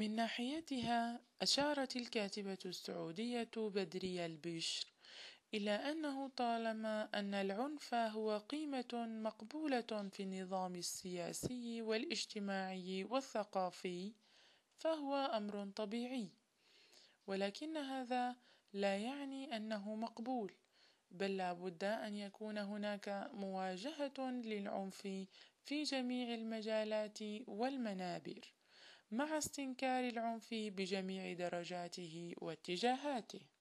من ناحيتها أشارت الكاتبة السعودية بدرية البشر إلى أنه طالما أن العنف هو قيمة مقبولة في النظام السياسي والاجتماعي والثقافي فهو أمر طبيعي، ولكن هذا لا يعني أنه مقبول، بل لا بد أن يكون هناك مواجهة للعنف في جميع المجالات والمنابر، مع استنكار العنف بجميع درجاته واتجاهاته.